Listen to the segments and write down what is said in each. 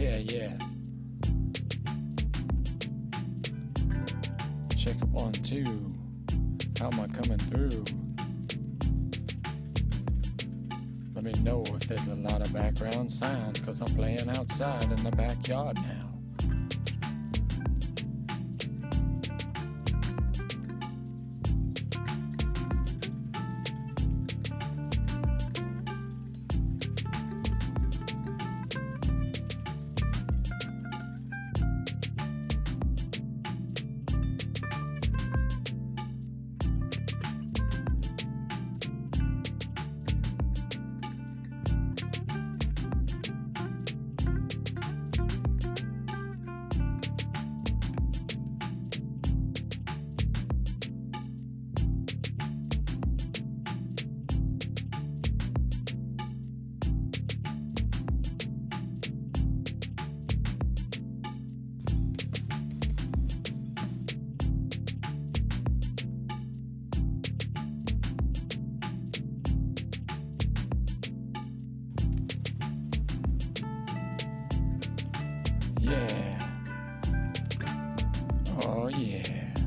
Yeah. Check it 1, 2. How am I coming through? Let me know if there's a lot of background sounds, 'cause I'm playing outside in the backyard now. Yeah. Oh yeah.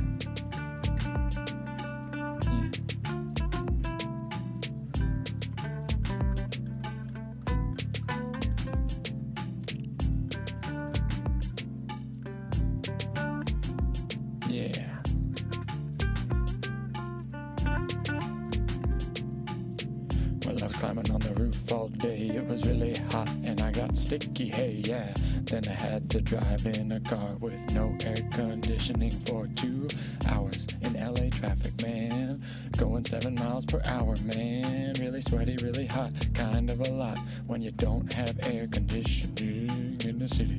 Yeah. Well, I was climbing on the roof all day. It was really hot and I got sticky, hey, yeah. Then I had to drive in a car with no air conditioning for 2 hours in LA traffic, man. Going 7 miles per hour, man. Really sweaty, really hot, kind of a lot when you don't have air conditioning in the city.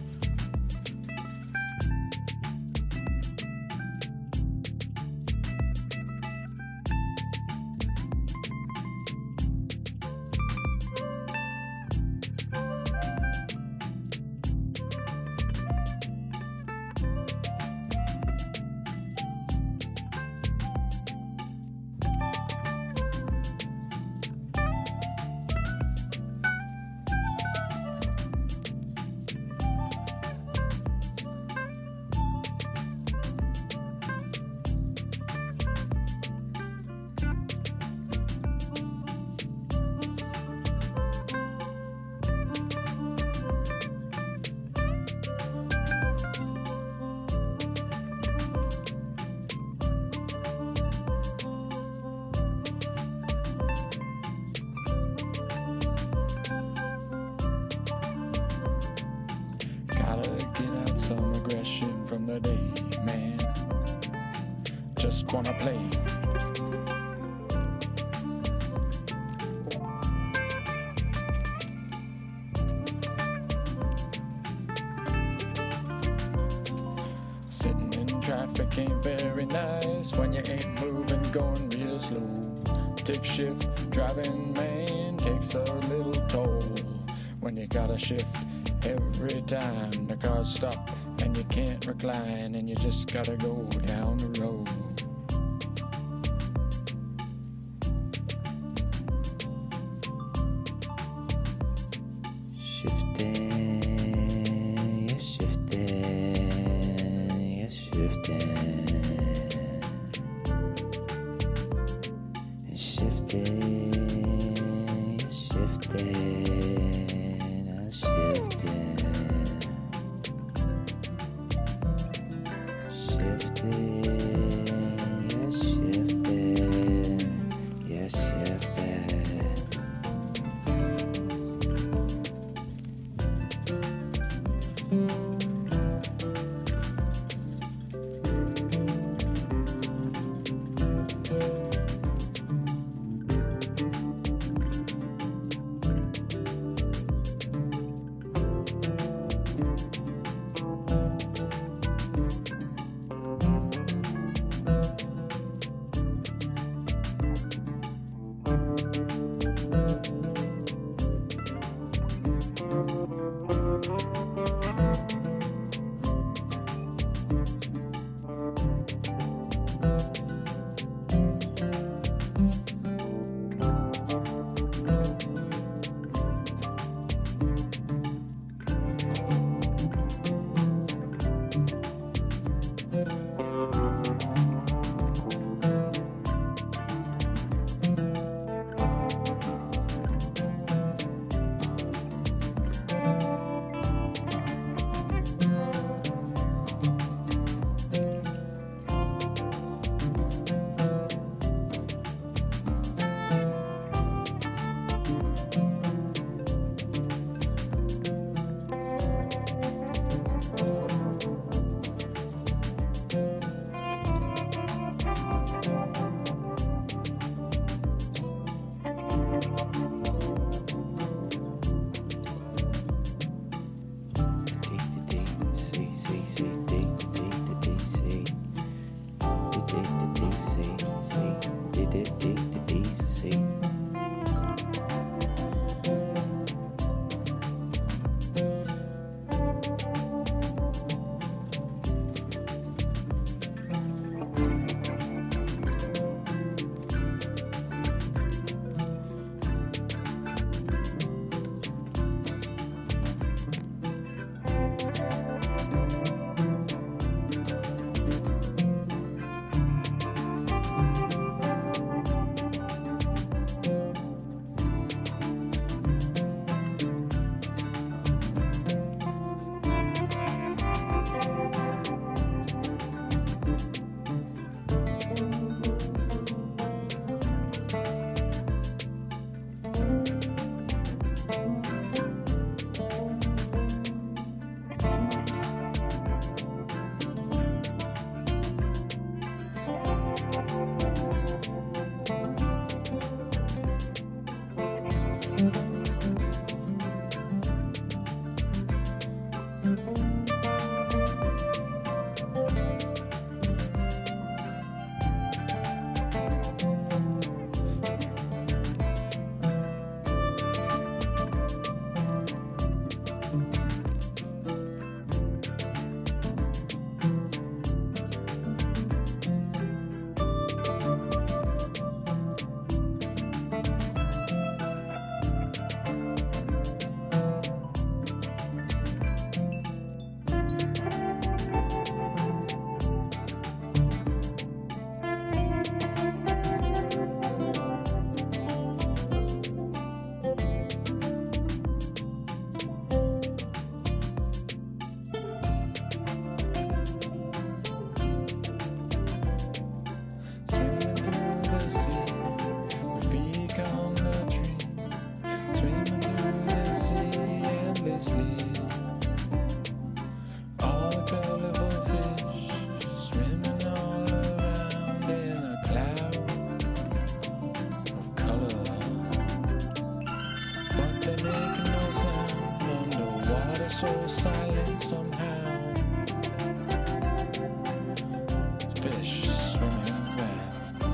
Gotta get out some aggression from the day, man. Just wanna play. Sitting in traffic ain't very nice when you ain't moving, going real slow. Tick shift, driving, man, takes a little toll. When you gotta shift every time the cars stop and you can't recline and you just gotta go down the road. Shifting, yes, shifting, yes, shifting, shifting, yes, shifting. Swimming through the sea, with feet on the tree. Swimming through the sea endlessly. All the colorful fish swimming all around in a cloud of color. But they're making no sound underwater, so silent somehow. Fish swimming around.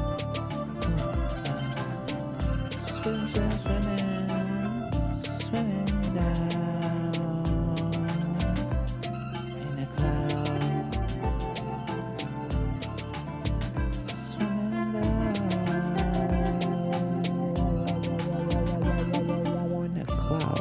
Swimming down in a cloud. Swimming down in a cloud.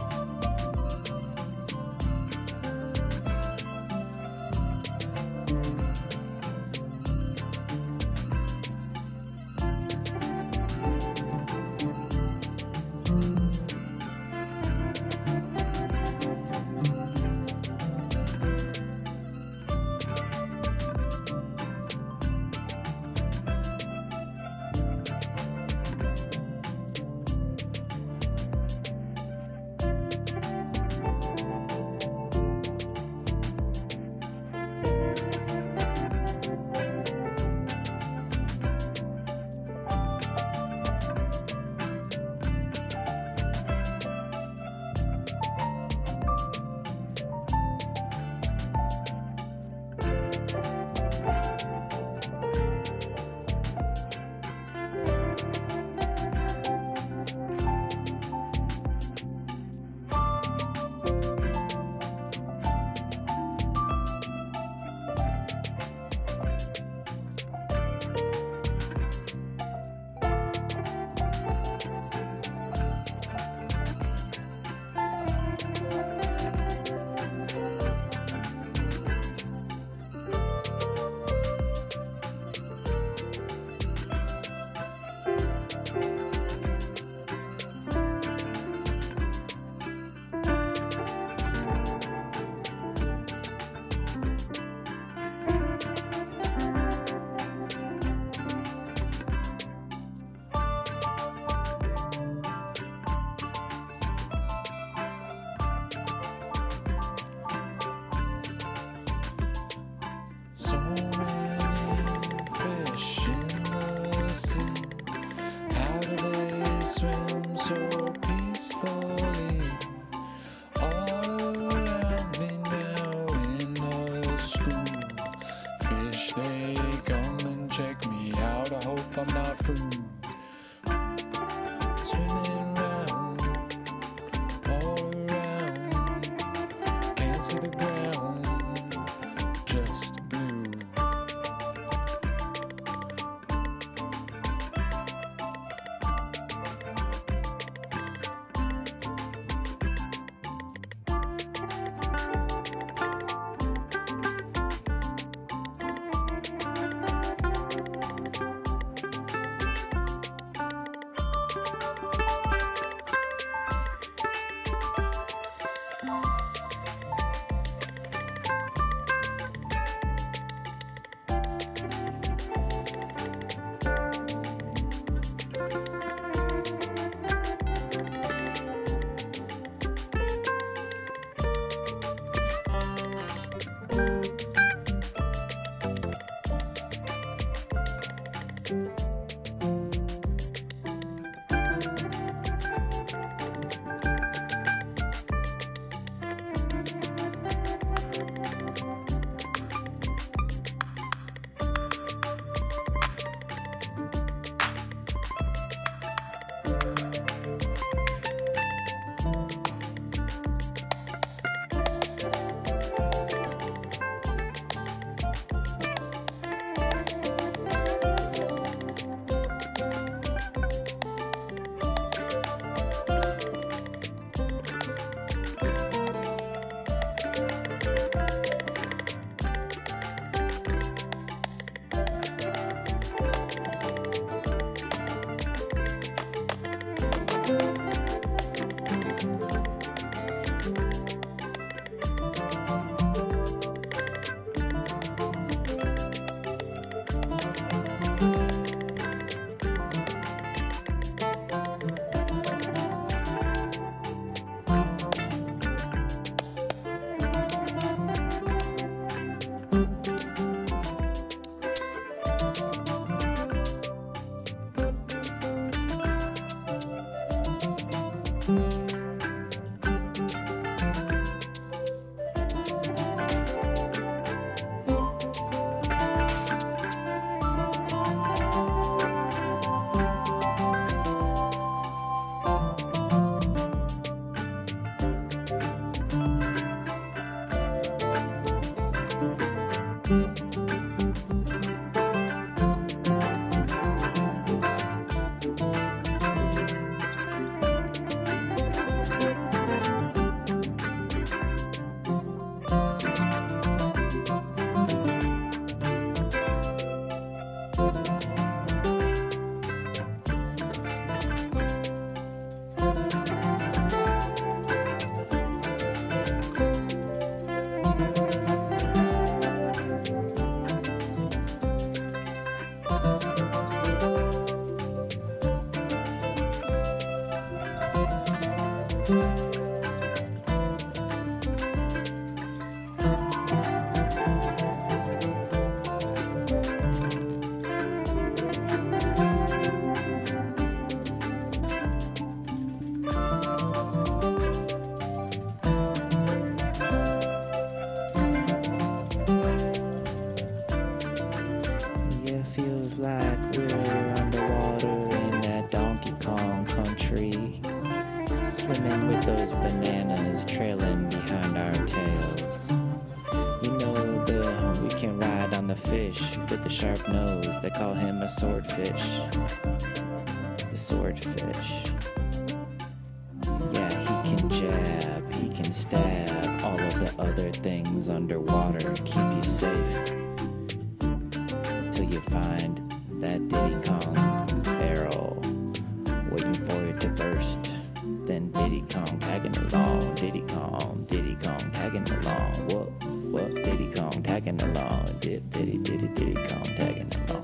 Yeah, feels like we're underwater in that Donkey Kong country, swimming with those bananas trailing behind our tails. You know, we can ride on the fish with the sharp nose. They call him a swordfish. The swordfish. Yeah, he can jab, he can stab all of the other things underwater, keep you safe till you find that Diddy Kong barrel waiting for it to burst. Then Diddy Kong tagging along, Diddy Kong tagging along. What, Diddy Kong tagging along, Diddy Kong tagging along.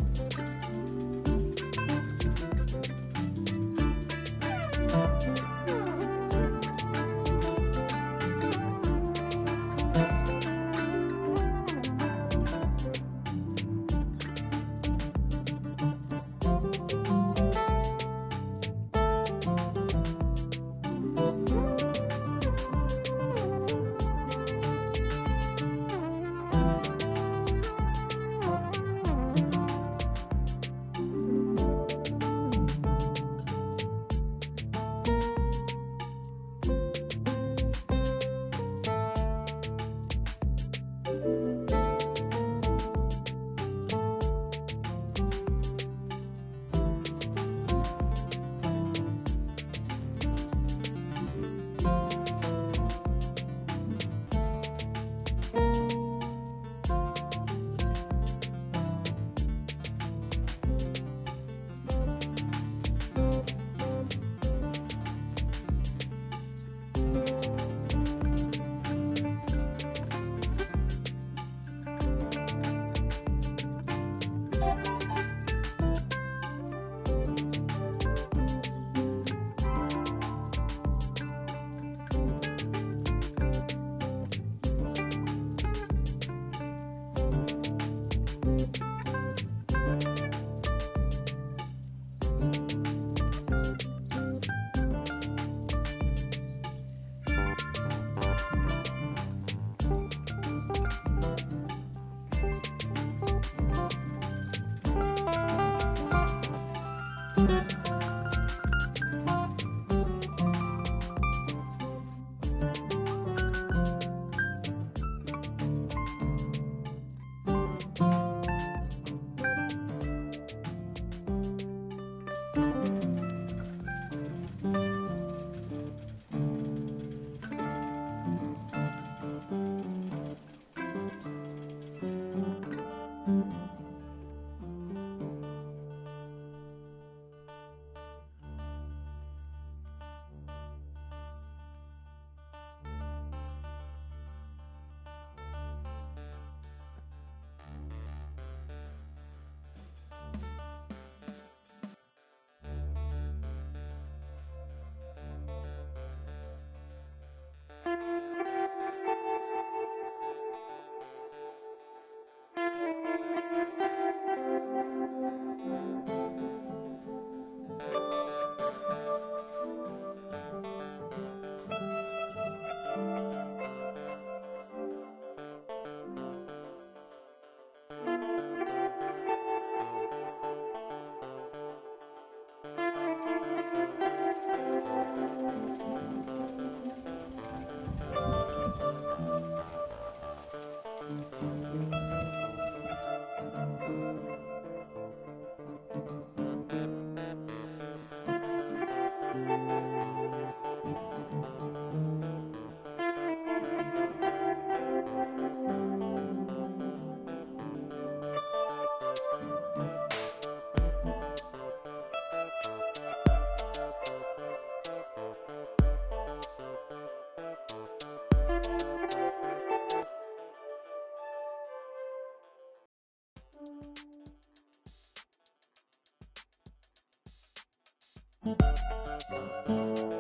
Bye.